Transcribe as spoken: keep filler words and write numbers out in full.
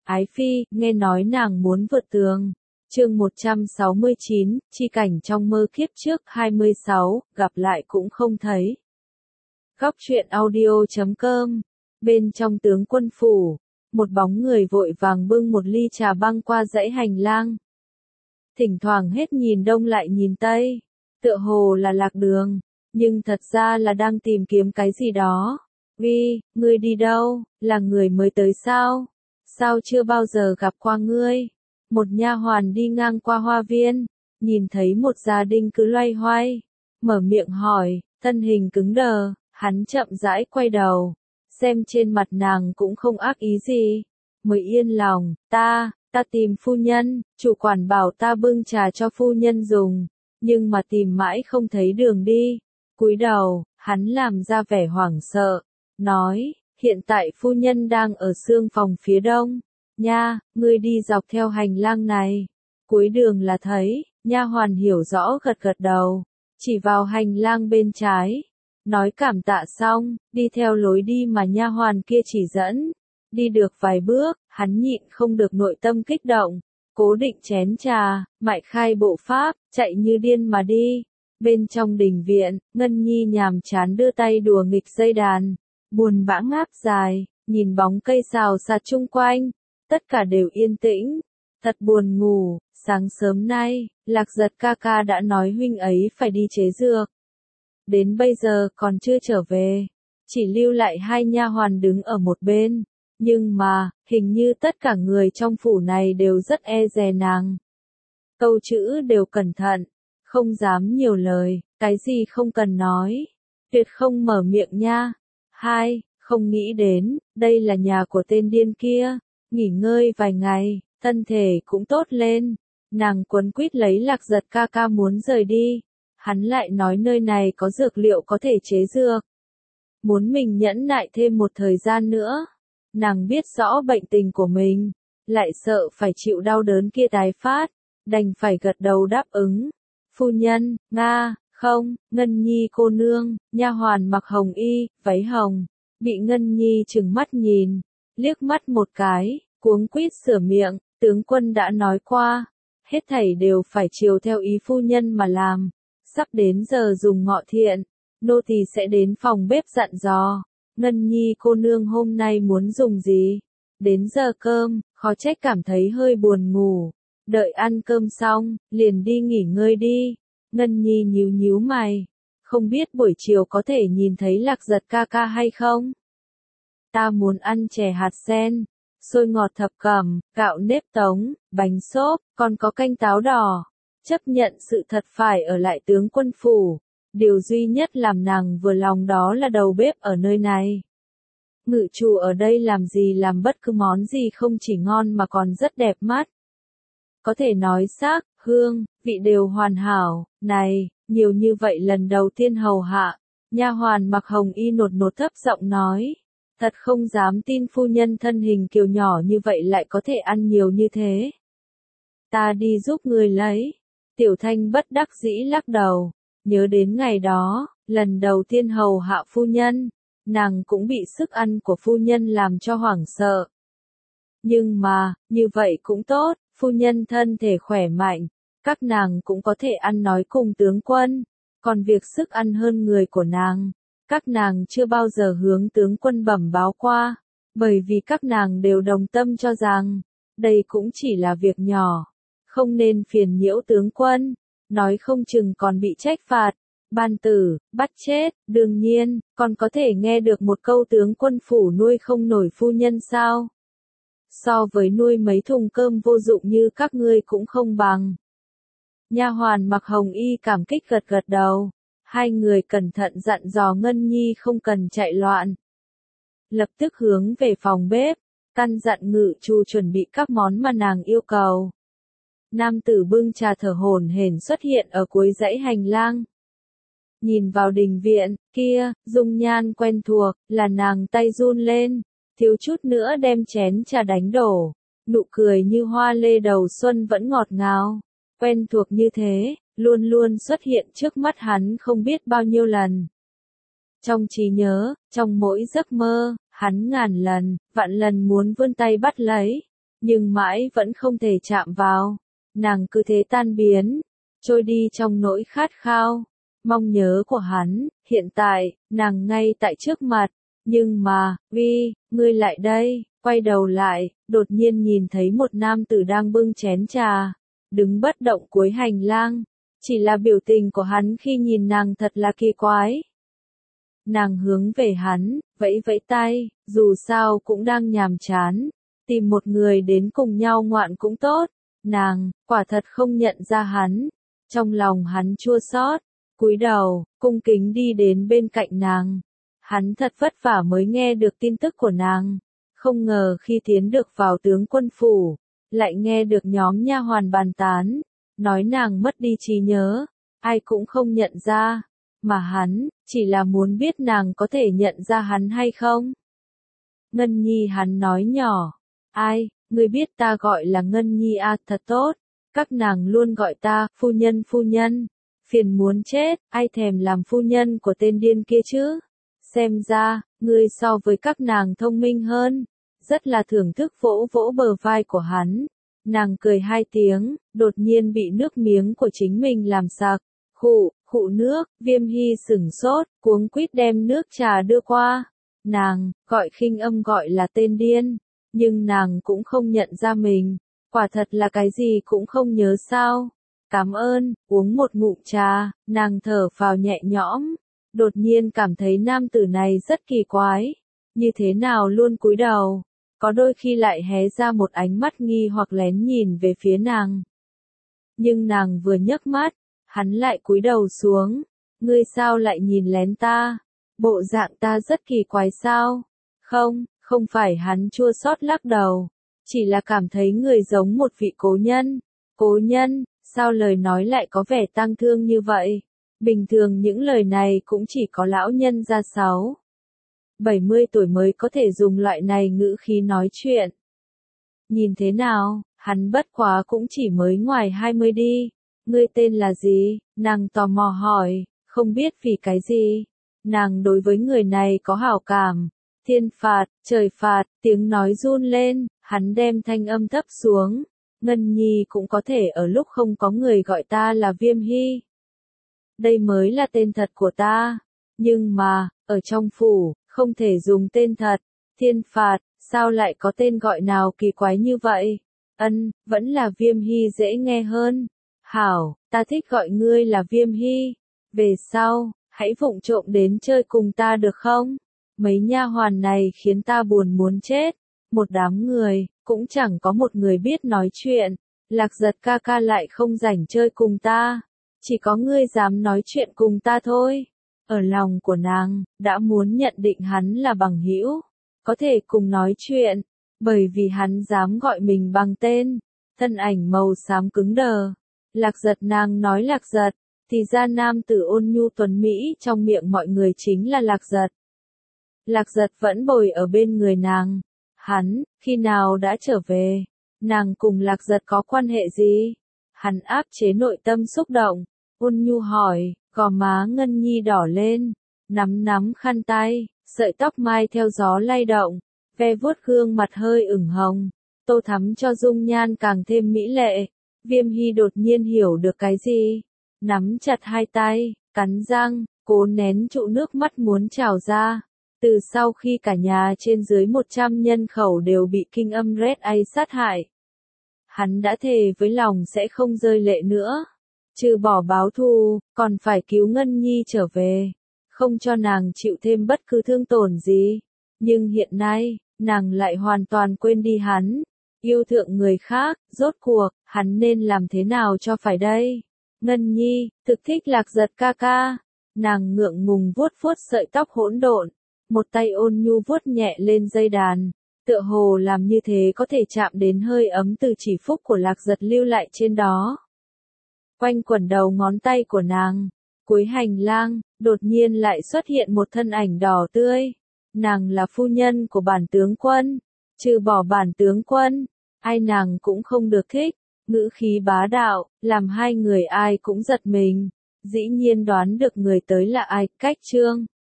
Ái Phi, nghe nói nàng muốn vượt tường. Chương một trăm sáu mươi chín, chi cảnh trong mơ kiếp trước hai mươi sáu, gặp lại cũng không thấy. Góc truyện audio chấm com. Bên trong tướng quân phủ, một bóng người vội vàng bưng một ly trà băng qua dãy hành lang. Thỉnh thoảng hết nhìn đông lại nhìn tây, tựa hồ là lạc đường, nhưng thật ra là đang tìm kiếm cái gì đó. Vi, ngươi đi đâu, là người mới tới sao? Sao chưa bao giờ gặp qua ngươi? Một nha hoàn đi ngang qua hoa viên, nhìn thấy một gia đình cứ loay hoay, mở miệng hỏi, thân hình cứng đờ, hắn chậm rãi quay đầu, xem trên mặt nàng cũng không ác ý gì, mới yên lòng, ta, ta tìm phu nhân, chủ quản bảo ta bưng trà cho phu nhân dùng, nhưng mà tìm mãi không thấy đường đi. Cúi đầu, hắn làm ra vẻ hoảng sợ, nói, hiện tại phu nhân đang ở xương phòng phía đông. Nha, ngươi đi dọc theo hành lang này, cuối đường là thấy. Nha hoàn hiểu rõ gật gật đầu, chỉ vào hành lang bên trái, nói cảm tạ xong, đi theo lối đi mà nha hoàn kia chỉ dẫn. Đi được vài bước, hắn nhịn không được nội tâm kích động, cố định chén trà, mại khai bộ pháp, chạy như điên mà đi. Bên trong đình viện, Ngân Nhi nhàm chán đưa tay đùa nghịch dây đàn, buồn bã ngáp dài, nhìn bóng cây xào xạc chung quanh, tất cả đều yên tĩnh, thật buồn ngủ. Sáng sớm nay, Lạc Giật ca ca đã nói huynh ấy phải đi chế dược, đến bây giờ còn chưa trở về, chỉ lưu lại hai nha hoàn đứng ở một bên, nhưng mà, hình như tất cả người trong phủ này đều rất e dè nàng. Câu chữ đều cẩn thận, không dám nhiều lời, cái gì không cần nói, tuyệt không mở miệng nha. Hai, không nghĩ đến, đây là nhà của tên điên kia, nghỉ ngơi vài ngày, thân thể cũng tốt lên. Nàng quấn quýt lấy Lạc Giật ca ca muốn rời đi, hắn lại nói nơi này có dược liệu có thể chế dược, muốn mình nhẫn nại thêm một thời gian nữa. Nàng biết rõ bệnh tình của mình, lại sợ phải chịu đau đớn kia tái phát, đành phải gật đầu đáp ứng. Phu nhân, nga, không, Ngân Nhi cô nương. Nha hoàn mặc hồng y, váy hồng, bị Ngân Nhi trừng mắt nhìn, liếc mắt một cái, cuống quýt sửa miệng, tướng quân đã nói qua, hết thảy đều phải chiều theo ý phu nhân mà làm. Sắp đến giờ dùng ngọ thiện, nô tỳ sẽ đến phòng bếp dặn dò. Ngân Nhi cô nương hôm nay muốn dùng gì? Đến giờ cơm, khó trách cảm thấy hơi buồn ngủ. Đợi ăn cơm xong, liền đi nghỉ ngơi đi. Ngân Nhi nhíu nhíu mày, không biết buổi chiều có thể nhìn thấy Lạc Giật ca ca hay không? Ta muốn ăn chè hạt sen, xôi ngọt thập cẩm, gạo nếp tống, bánh xốp, còn có canh táo đỏ. Chấp nhận sự thật phải ở lại tướng quân phủ, điều duy nhất làm nàng vừa lòng đó là đầu bếp ở nơi này. Ngự chủ ở đây làm gì làm bất cứ món gì không chỉ ngon mà còn rất đẹp mắt. Có thể nói sắc, hương, vị đều hoàn hảo. Này, nhiều như vậy lần đầu tiên hầu hạ. Nha hoàn mặc hồng y nột nột thấp giọng nói, thật không dám tin phu nhân thân hình kiều nhỏ như vậy lại có thể ăn nhiều như thế. Ta đi giúp người lấy. Tiểu Thanh bất đắc dĩ lắc đầu, nhớ đến ngày đó, lần đầu tiên hầu hạ phu nhân, nàng cũng bị sức ăn của phu nhân làm cho hoảng sợ. Nhưng mà, như vậy cũng tốt, phu nhân thân thể khỏe mạnh, các nàng cũng có thể ăn nói cùng tướng quân, còn việc sức ăn hơn người của nàng, các nàng chưa bao giờ hướng tướng quân bẩm báo qua, bởi vì các nàng đều đồng tâm cho rằng, đây cũng chỉ là việc nhỏ, không nên phiền nhiễu tướng quân, nói không chừng còn bị trách phạt, ban tử, bắt chết. Đương nhiên, còn có thể nghe được một câu tướng quân phủ nuôi không nổi phu nhân sao? So với nuôi mấy thùng cơm vô dụng như các ngươi cũng không bằng. Nha hoàn mặc hồng y cảm kích gật gật đầu, hai người cẩn thận dặn dò Ngân Nhi không cần chạy loạn. Lập tức hướng về phòng bếp, căn dặn ngự trù chuẩn bị các món mà nàng yêu cầu. Nam tử bưng trà thở hổn hển xuất hiện ở cuối dãy hành lang. Nhìn vào đình viện, kia, dung nhan quen thuộc, là nàng tay run lên, thiếu chút nữa đem chén trà đánh đổ, nụ cười như hoa lê đầu xuân vẫn ngọt ngào, quen thuộc như thế, luôn luôn xuất hiện trước mắt hắn không biết bao nhiêu lần. Trong trí nhớ, trong mỗi giấc mơ, hắn ngàn lần, vạn lần muốn vươn tay bắt lấy, nhưng mãi vẫn không thể chạm vào. Nàng cứ thế tan biến, trôi đi trong nỗi khát khao, mong nhớ của hắn. Hiện tại, nàng ngay tại trước mặt, nhưng mà, Vi, ngươi lại đây. Quay đầu lại, đột nhiên nhìn thấy một nam tử đang bưng chén trà, đứng bất động cuối hành lang. Chỉ là biểu tình của hắn khi nhìn nàng thật là kỳ quái. Nàng hướng về hắn, vẫy vẫy tay, dù sao cũng đang nhàm chán, tìm một người đến cùng nhau ngoạn cũng tốt. Nàng, quả thật không nhận ra hắn. Trong lòng hắn chua xót, cúi đầu, cung kính đi đến bên cạnh nàng. Hắn thật vất vả mới nghe được tin tức của nàng. Không ngờ khi tiến được vào tướng quân phủ, lại nghe được nhóm nha hoàn bàn tán, nói nàng mất đi trí nhớ, ai cũng không nhận ra, mà hắn, chỉ là muốn biết nàng có thể nhận ra hắn hay không. Ngân Nhi, hắn nói nhỏ, ai, ngươi biết ta gọi là Ngân Nhi à, thật tốt, các nàng luôn gọi ta, phu nhân phu nhân, phiền muốn chết, ai thèm làm phu nhân của tên điên kia chứ. Xem ra, ngươi so với các nàng thông minh hơn. Rất là thưởng thức vỗ vỗ bờ vai của hắn. Nàng cười hai tiếng, đột nhiên bị nước miếng của chính mình làm sặc. Khụ, khụ nước, Viêm Hy sửng sốt, cuống quýt đem nước trà đưa qua. Nàng, gọi khinh âm gọi là tên điên. Nhưng nàng cũng không nhận ra mình. Quả thật là cái gì cũng không nhớ sao. Cảm ơn, uống một ngụm trà, nàng thở phào nhẹ nhõm. Đột nhiên cảm thấy nam tử này rất kỳ quái. Như thế nào luôn cúi đầu. Có đôi khi lại hé ra một ánh mắt nghi hoặc lén nhìn về phía nàng. Nhưng nàng vừa nhấc mắt, hắn lại cúi đầu xuống. Ngươi sao lại nhìn lén ta? Bộ dạng ta rất kỳ quái sao? Không, không phải, hắn chua xót lắc đầu. Chỉ là cảm thấy người giống một vị cố nhân. Cố nhân, sao lời nói lại có vẻ tang thương như vậy? Bình thường những lời này cũng chỉ có lão nhân ra sáu bảy mươi tuổi mới có thể dùng loại này ngữ khí nói chuyện. Nhìn thế nào, hắn bất quá cũng chỉ mới ngoài hai mươi đi. Ngươi tên là gì? Nàng tò mò hỏi, không biết vì cái gì. Nàng đối với người này có hảo cảm. Thiên phạt, trời phạt, tiếng nói run lên, hắn đem thanh âm thấp xuống. Ngân Nhi cũng có thể ở lúc không có người gọi ta là Viêm Hy. Đây mới là tên thật của ta. Nhưng mà, ở trong phủ, không thể dùng tên thật. Thiên phạt, sao lại có tên gọi nào kỳ quái như vậy? Ân, vẫn là Viêm Hy dễ nghe hơn. Hảo, ta thích gọi ngươi là Viêm Hy. Về sau, hãy vụng trộm đến chơi cùng ta được không? Mấy nha hoàn này khiến ta buồn muốn chết. Một đám người, cũng chẳng có một người biết nói chuyện. Lạc Giật ca ca lại không rảnh chơi cùng ta. Chỉ có ngươi dám nói chuyện cùng ta thôi. Ở lòng của nàng, đã muốn nhận định hắn là bằng hữu, có thể cùng nói chuyện, bởi vì hắn dám gọi mình bằng tên. Thân ảnh màu xám cứng đờ. Lạc Giật, nàng nói Lạc Giật, thì ra nam tử ôn nhu tuấn Mỹ trong miệng mọi người chính là Lạc Giật. Lạc Giật vẫn bồi ở bên người nàng. Hắn, khi nào đã trở về? Nàng cùng Lạc Giật có quan hệ gì? Hắn áp chế nội tâm xúc động, ôn nhu hỏi, gò má Ngân Nhi đỏ lên, nắm nắm khăn tay, sợi tóc mai theo gió lay động, ve vuốt gương mặt hơi ửng hồng, tô thắm cho dung nhan càng thêm mỹ lệ. Viêm Hy đột nhiên hiểu được cái gì, nắm chặt hai tay, cắn răng, cố nén trụ nước mắt muốn trào ra. Từ sau khi cả nhà trên dưới một trăm nhân khẩu đều bị kinh âm Red A sát hại, hắn đã thề với lòng sẽ không rơi lệ nữa. Trừ bỏ báo thù, còn phải cứu Ngân Nhi trở về, không cho nàng chịu thêm bất cứ thương tổn gì. Nhưng hiện nay, nàng lại hoàn toàn quên đi hắn, yêu thượng người khác. Rốt cuộc, hắn nên làm thế nào cho phải đây? Ngân Nhi, thực thích Lạc Giật ca ca. Nàng ngượng ngùng vuốt vuốt sợi tóc hỗn độn, một tay ôn nhu vuốt nhẹ lên dây đàn, tựa hồ làm như thế có thể chạm đến hơi ấm từ chỉ phúc của Lạc Giật lưu lại trên đó. Quanh quẩn đầu ngón tay của nàng, cuối hành lang, đột nhiên lại xuất hiện một thân ảnh đỏ tươi. Nàng là phu nhân của bản tướng quân. Trừ bỏ bản tướng quân, ai nàng cũng không được thích. Ngữ khí bá đạo, làm hai người ai cũng giật mình. Dĩ nhiên đoán được người tới là ai. Cách chương